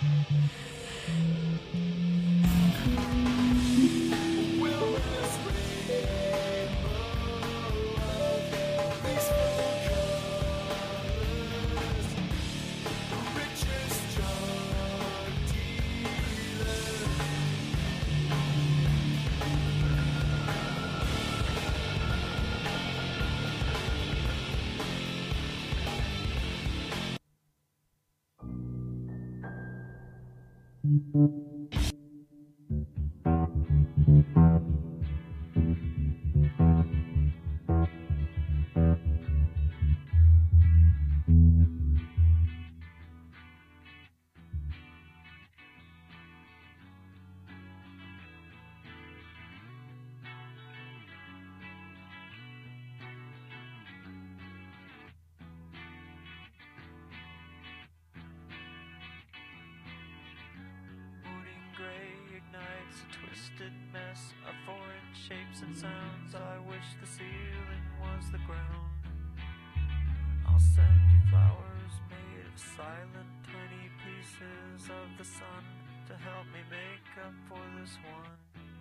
Twisted mess of foreign shapes and sounds. I wish the ceiling was the ground. I'll send you flowers made of silent tiny pieces of the sun to help me make up for this one.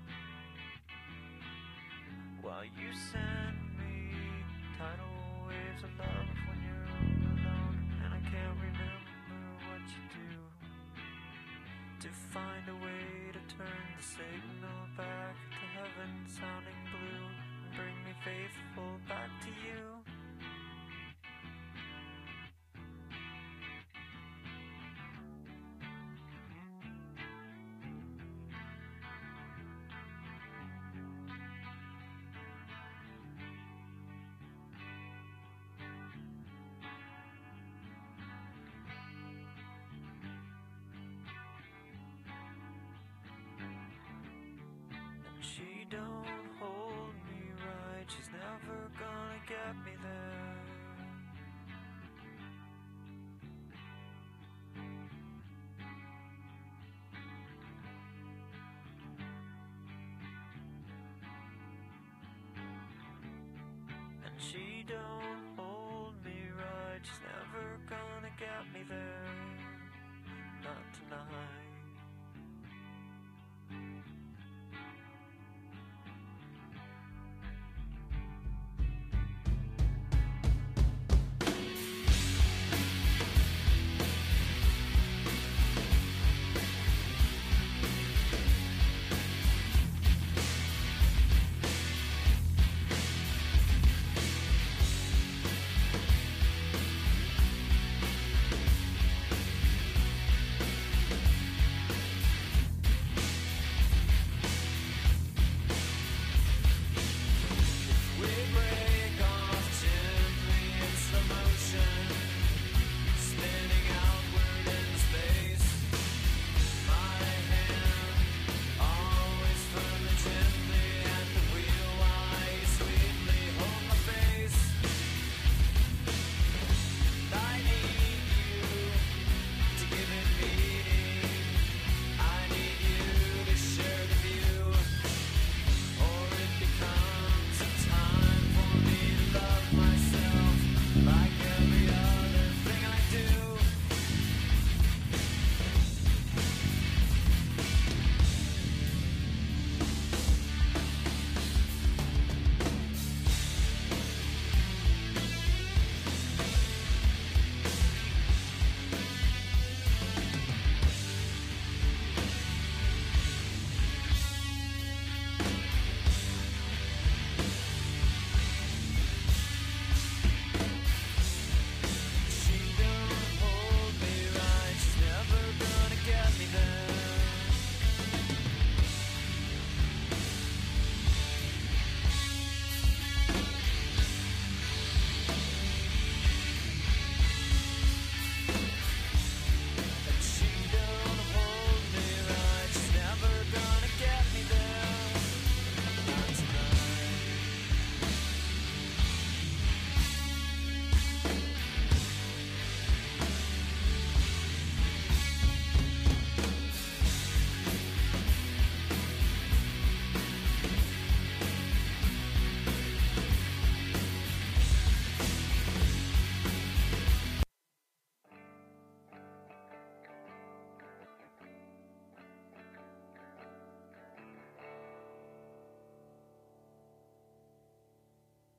While you send me tidal waves of love when you're all alone, and I can't remember what you do to find a way to turn the signal back to heaven sounding blue and bring me faithful back to you. She don't hold me right, she's never gonna get me there. And she don't